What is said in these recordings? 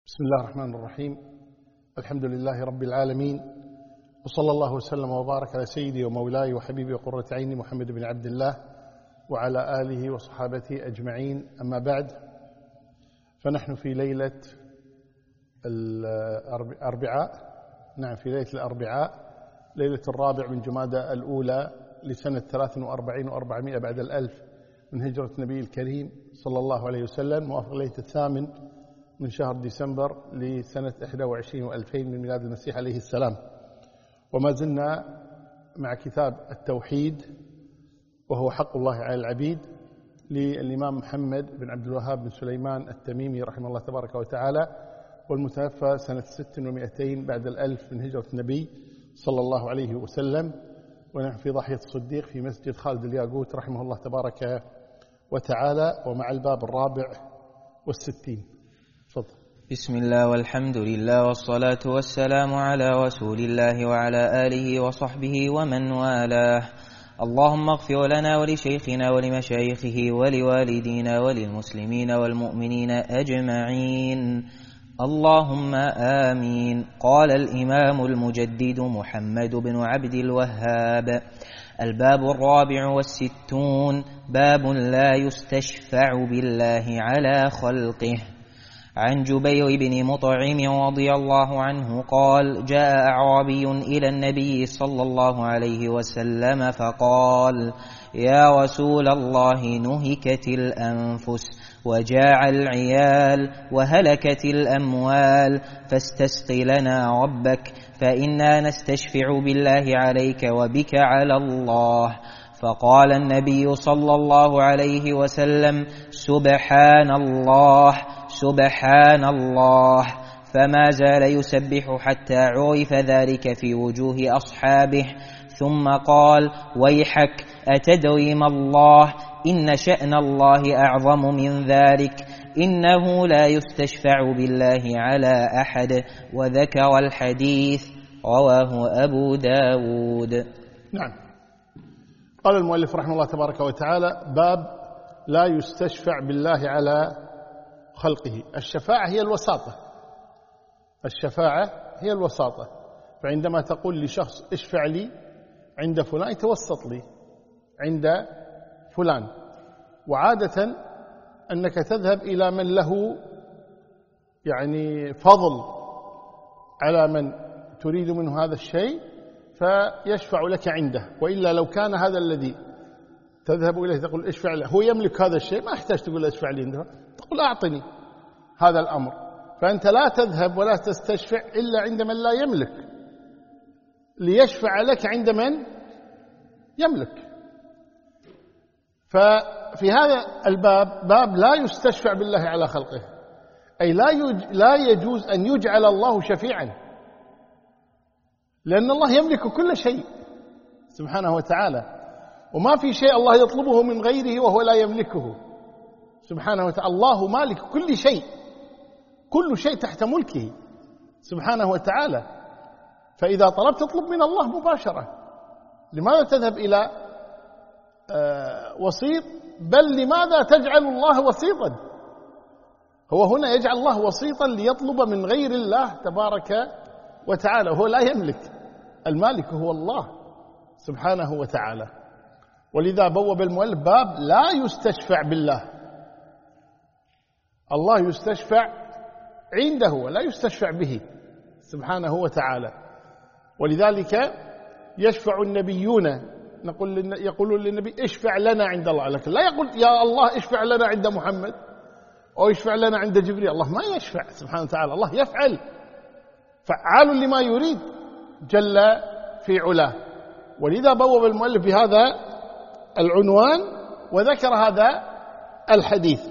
بسم الله الرحمن الرحيم. الحمد لله رب العالمين، وصلى الله وسلم وبارك على سيدي ومولاي وحبيبي وقرة عيني محمد بن عبد الله وعلى آله وصحابته أجمعين. أما بعد، فنحن في ليلة الأربعاء، في ليلة الأربعاء، ليلة الرابع من جمادى الأولى لسنة 43 و400 بعد الألف من هجرة النبي الكريم صلى الله عليه وسلم، موافق ليلة الثامن من شهر ديسمبر لسنة 21 و2000 من ميلاد المسيح عليه السلام. وما زلنا مع كتاب التوحيد، وهو حق الله على العبيد، للإمام محمد بن عبد الوهاب بن سليمان التميمي رحمه الله تبارك وتعالى، والمتوفى سنة 600 بعد الألف من هجرة النبي صلى الله عليه وسلم. ونحن في ضاحية الصديق في مسجد خالد الياقوت رحمه الله تبارك وتعالى، ومع الباب 64. تفضل. بسم الله والحمد لله والصلاة والسلام على رسول الله وعلى آله وصحبه ومن والاه. اللهم اغفر لنا ولشيخنا ولمشايخه ولوالدينا وللمسلمين والمؤمنين أجمعين، اللهم آمين. قال الإمام المجدد محمد بن عبد الوهاب: الباب 64، باب لا يستشفع بالله على خلقه. عن جبير بن مطعم رضي الله عنه قال: جاء أعرابي إلى النبي صلى الله عليه وسلم فقال: يا رسول الله، نهكت الأنفس وجاع العيال وهلكت الأموال، فاستسق لنا ربك، فإنا نستشفع بالله عليك وبك على الله. فقال النبي صلى الله عليه وسلم: سبحان الله سبحان الله. فما زال يسبح حتى عرف ذلك في وجوه أصحابه، ثم قال: ويحك، أتدري ما الله؟ إن شأن الله أعظم من ذلك، إنه لا يستشفع بالله على أحد. وذكر الحديث، رواه أبو داود. نعم. قال المؤلف رحمه الله تبارك وتعالى: باب لا يستشفع بالله على خلقه. الشفاعة هي الوساطة، الشفاعة هي الوساطة. فعندما تقول لشخص اشفع لي عند فلان، يتوسط لي عند فلان. وعادة أنك تذهب إلى من له فضل على من تريد منه هذا الشيء فيشفع لك عنده. وإلا لو كان هذا الذي تذهب إليه تقول اشفع له هو يملك هذا الشيء، ما يحتاج تقول اشفع لي عنده، تقول أعطني هذا الأمر. فأنت لا تذهب ولا تستشفع إلا عند من لا يملك، ليشفع لك عند من يملك. ففي هذا الباب باب لا يستشفع بالله على خلقه، أي لا يجوز أن يجعل الله شفيعا، لأن الله يملك كل شيء سبحانه وتعالى، وما في شيء الله يطلبه من غيره وهو لا يملكه سبحانه وتعالى. الله مالك كل شيء، كل شيء تحت ملكه سبحانه وتعالى. فإذا طلبت تطلب من الله مباشرة، لماذا تذهب إلى وسيط؟ بل لماذا تجعل الله وسيطا؟ هو هنا يجعل الله وسيطا ليطلب من غير الله تبارك وتعالى، وهو لا يملك. المالك هو الله سبحانه وتعالى. ولذا بوب المؤلف باب لا يستشفع بالله. الله يستشفع عنده ولا يستشفع به سبحانه وتعالى. ولذلك يشفع النبيون، يقولون للنبي اشفع لنا عند الله، لكن لا يقول يا الله اشفع لنا عند محمد أو اشفع لنا عند جبريل. الله ما يشفع سبحانه وتعالى، الله يفعل، فعال لما يريد جل في علاه. ولذا بوب المؤلف بهذا العنوان وذكر هذا الحديث.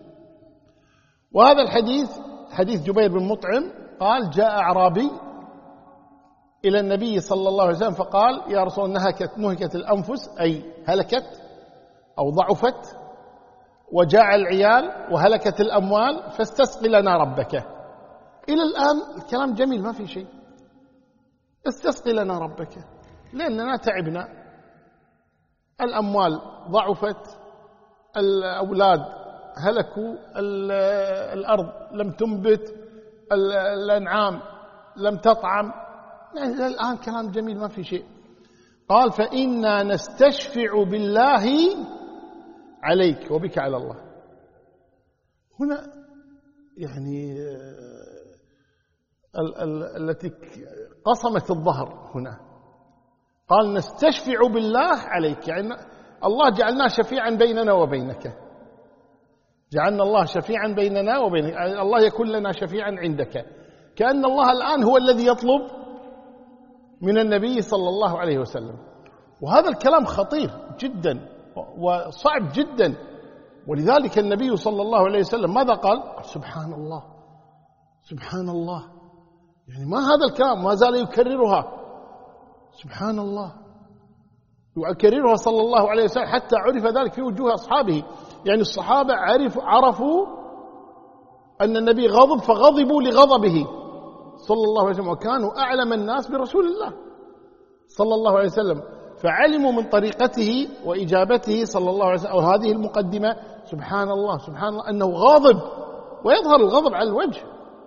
وهذا الحديث حديث جبير بن مطعم قال: جاء أعرابي إلى النبي صلى الله عليه وسلم فقال: يا رسول الله، نهكت الأنفس، أي هلكت أو ضعفت، وجاع العيال وهلكت الأموال، فاستسق لنا ربك. إلى الآن الكلام جميل، ما في شيء. استسق لنا ربك، لأننا تعبنا، الأموال ضعفت، الأولاد هلكوا، الأرض لم تنبت، الأنعام لم تطعم، يعني الآن كلام جميل ما في شيء. قال فإنا نستشفع بالله عليك وبك على الله. هنا يعني التي قصمت الظهر هنا، قال نستشفع بالله عليك، يعني الله جعلنا شفيعا بيننا وبينك، جعلنا الله شفيعا بيننا وبينك، الله يكون لنا شفيعا عندك، كأن الله الآن هو الذي يطلب من النبي صلى الله عليه وسلم. وهذا الكلام خطير جدا وصعب جدا، ولذلك النبي صلى الله عليه وسلم ماذا قال؟ سبحان الله سبحان الله، يعني ما هذا الكلام، ما زال يكررها سبحان الله، يكررها صلى الله عليه وسلم حتى عرف ذلك في وجوه أصحابه. يعني الصحابة عرفوا أن النبي غضب فغضبوا لغضبه صلى الله عليه وسلم، وكانوا أعلم الناس برسول الله صلى الله عليه وسلم، فعلموا من طريقته وإجابته صلى الله عليه وسلم أو هذه المقدمة سبحان الله سبحان الله أنه غاضب ويظهر الغضب على الوجه،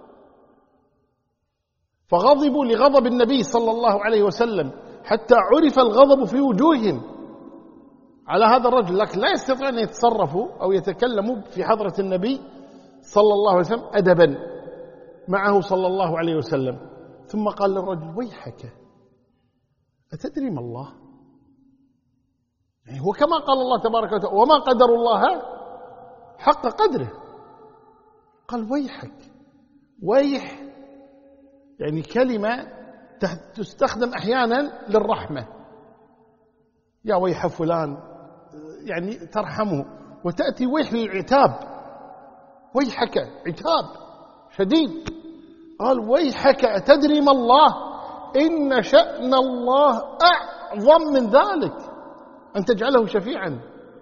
فغضبوا لغضب النبي صلى الله عليه وسلم حتى عرف الغضب في وجوههم على هذا الرجل، لكن لا يستطيعون أن يتصرفوا أو يتكلموا في حضرة النبي صلى الله عليه وسلم أدبا معه صلى الله عليه وسلم. ثم قال للرجل ويحك أتدري ما الله؟ يعني هو كما قال الله تبارك وتعالى وما قدر الله حق قدره، قال ويحك. ويح يعني كلمة تستخدم أحيانا للرحمة، يا ويح فلان يعني ترحمه، وتأتي ويح للعتاب، ويحك عتاب شديد. قال ويحك أتدري ما الله؟ إن شأن الله أعظم من ذلك أن تجعله شفيعا.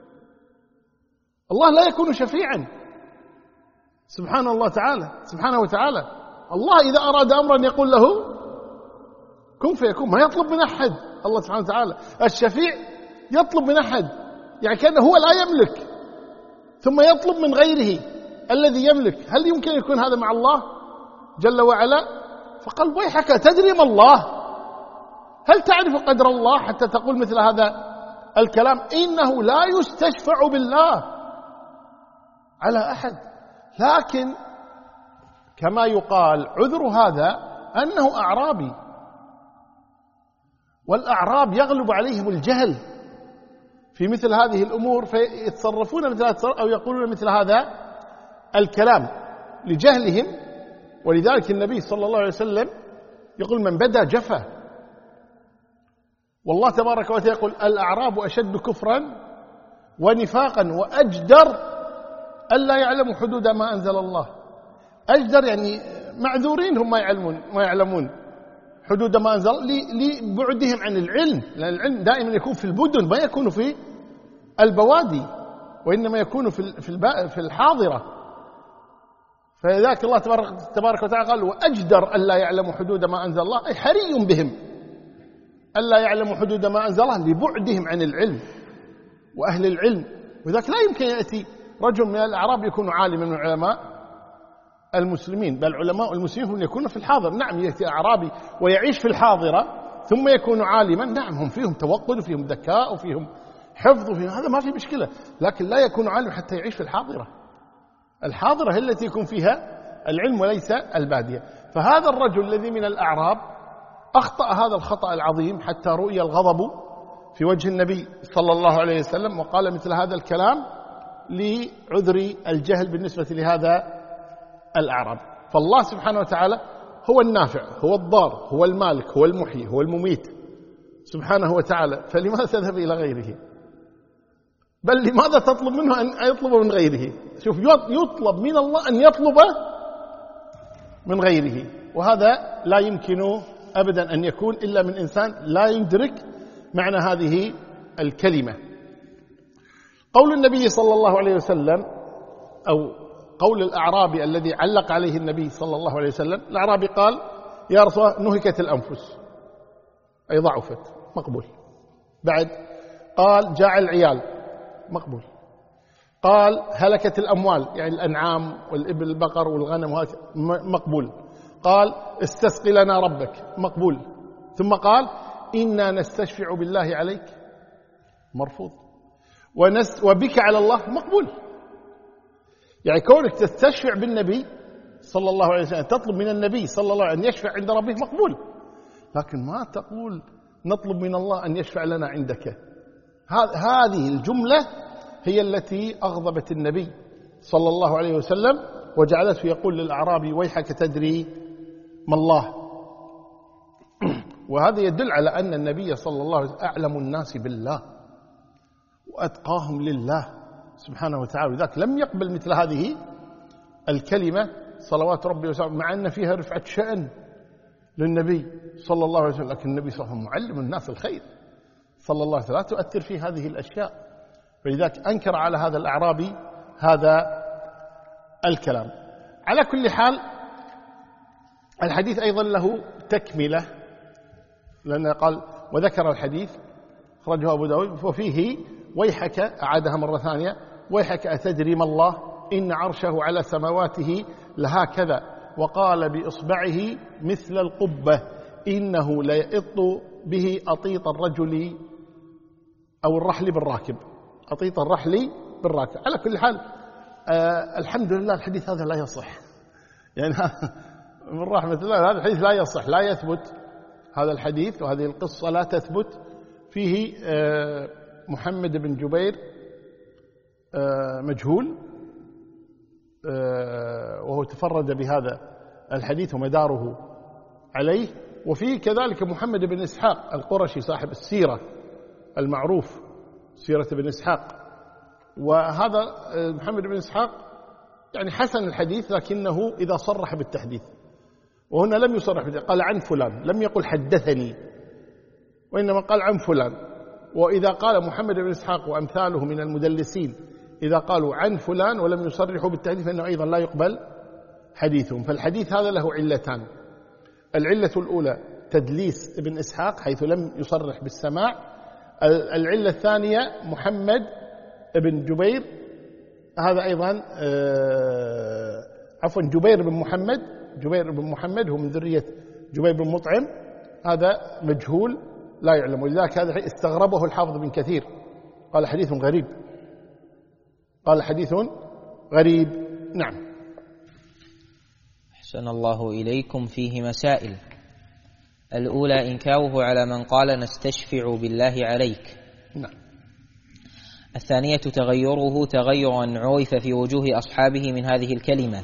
الله لا يكون شفيعا سبحانه الله تعالى سبحانه وتعالى. الله إذا أراد أمرا يقول له كن فيكون، ما يطلب من أحد. الله سبحانه وتعالى الشفيع يطلب من أحد، يعني كأنه هو لا يملك ثم يطلب من غيره الذي يملك. هل يمكن يكون هذا مع الله جل وعلا؟ فقال ويحك تدري ما الله؟ هل تعرف قدر الله حتى تقول مثل هذا الكلام؟ إنه لا يستشفع بالله على أحد، لكن كما يقال عذر هذا أنه أعرابي، والأعراب يغلب عليهم الجهل في مثل هذه الأمور فيتصرفون مثل هذا أو يقولون مثل هذا الكلام لجهلهم. ولذلك النبي صلى الله عليه وسلم يقول من بدأ جفا، والله تبارك وتعالى يقول الأعراب أشد كفرا ونفاقا وأجدر ألا يعلموا حدود ما أنزل الله. أجدر يعني معذورين هم ما يعلمون حدود ما أنزل لبعدهم عن العلم، لأن العلم دائما يكون في المدن ما يكون في البوادي، وإنما يكون في الحاضرة. فلذلك الله تبارك وتعالى قال وأجدر ألا يعلموا حدود ما أنزل الله، أي حري بهم ألا يعلموا حدود ما أنزل الله لبعدهم عن العلم وأهل العلم. وذلك لا يمكن يأتي رجل من الأعراب يكون عالما من علماء المسلمين، بل علماء المسلمين هم يكونون في الحاضر. نعم يأتي أعرابي ويعيش في الحاضرة ثم يكون عالما، نعم هم فيهم توقد وفيهم ذكاء وفيهم حفظ وفيهم هذا ما في مشكلة، لكن لا يكون عالم حتى يعيش في الحاضرة. الحاضرة هي التي يكون فيها العلم وليس البادية. فهذا الرجل الذي من الأعراب أخطأ هذا الخطأ العظيم حتى رؤي الغضب في وجه النبي صلى الله عليه وسلم، وقال مثل هذا الكلام لعذر الجهل بالنسبة لهذا الأعراب. فالله سبحانه وتعالى هو النافع، هو الضار، هو المالك، هو المحيي، هو المميت سبحانه وتعالى، فلماذا تذهب إلى غيره؟ بل لماذا تطلب منه أن يطلب من غيره؟ شوف يطلب من الله أن يطلب من غيره، وهذا لا يمكن أبدا أن يكون إلا من إنسان لا يدرك معنى هذه الكلمة. قول النبي صلى الله عليه وسلم أو قول الأعرابي الذي علق عليه النبي صلى الله عليه وسلم، الأعرابي قال يا رسول الله نهكت الأنفس أي ضعفت، مقبول. بعد قال جاع العيال، مقبول. قال هلكت الأموال يعني الأنعام والإبل البقر والغنم، مقبول. قال استسقي لنا ربك، مقبول. ثم قال إنا نستشفع بالله عليك، مرفوض. وبك على الله، مقبول. يعني كونك تستشفع بالنبي صلى الله عليه وسلم، تطلب من النبي صلى الله عليه وسلم أن يشفع عند ربه، مقبول. لكن ما تقول نطلب من الله أن يشفع لنا عندك. هذه الجملة هي التي أغضبت النبي صلى الله عليه وسلم، وجعلته يقول للأعرابي ويحك تدري ما الله. وهذا يدل على أن النبي صلى الله عليه وسلم أعلم الناس بالله وأتقاهم لله سبحانه وتعالى، لذلك لم يقبل مثل هذه الكلمة صلوات ربي وسلامه، مع أن فيها رفعة شأن للنبي صلى الله عليه وسلم. لكن النبي صلى الله عليه وسلم معلم الناس الخير صلى الله عليه وسلم، لا تؤثر في هذه الأشياء. فلذلك أنكر على هذا الأعرابي هذا الكلام. على كل حال الحديث أيضا له تكملة، لأنه قال وذكر الحديث أخرجه أبو داود وفيه ويحك، أعادها مرة ثانية، ويحك أتدري ما الله إن عرشه على سماواته لهكذا، وقال بإصبعه مثل القبة إنه ليئط به أطيط الرجل أو الرحل بالراكب، أطيط الرحل بالراكب. على كل حال الحمد لله الحديث هذا لا يصح، يعني من رحمة الله هذا الحديث لا يصح، لا يثبت هذا الحديث، وهذه القصة لا تثبت. فيه محمد بن جبير مجهول، وهو تفرد بهذا الحديث ومداره عليه. وفيه كذلك محمد بن إسحاق القرشي صاحب السيرة المعروف، سيرة بن إسحاق. وهذا محمد بن إسحاق يعني حسن الحديث، لكنه إذا صرح بالتحديث، وهنا لم يصرح بالتحديث، قال عن فلان، لم يقل حدثني، وإنما قال عن فلان. وإذا قال محمد بن إسحاق وأمثاله من المدلسين إذا قالوا عن فلان ولم يصرحوا بالتحديث فإنه أيضا لا يقبل حديثهم. فالحديث هذا له علتان: العلة الأولى تدليس ابن إسحاق حيث لم يصرح بالسماع، العلة الثانية محمد بن جبير، هذا أيضا عفوا جبير بن محمد هو من ذرية جبير بن مطعم، هذا مجهول لا يعلم. ولذلك هذا استغربه الحافظ بن كثير، قال حديث غريب، قال حديث غريب. نعم. أحسن الله إليكم. فيه مسائل: الأولى إنكاره على من قال نستشفع بالله عليك. نعم. الثانية تغيره تغيرا عرف في وجوه أصحابه من هذه الكلمة.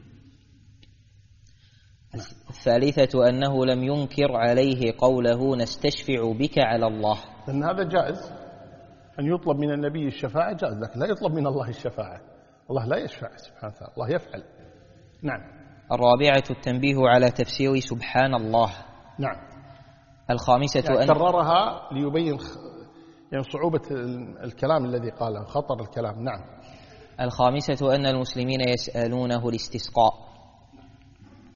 الثالثة أنه لم ينكر عليه قوله نستشفع بك على الله، لأن هذا جائز أن يطلب من النبي الشفاعة، جائز، لكن لا يطلب من الله الشفاعة، الله لا يشفع سبحانه وتعالى، الله يفعل. نعم. الرابعة التنبيه على تفسير سبحان الله. نعم. الخامسة يعني كررها ليبين يعني صعوبة الكلام الذي قاله، خطر الكلام. نعم. الخامسة أن المسلمين يسألونه الاستسقاء.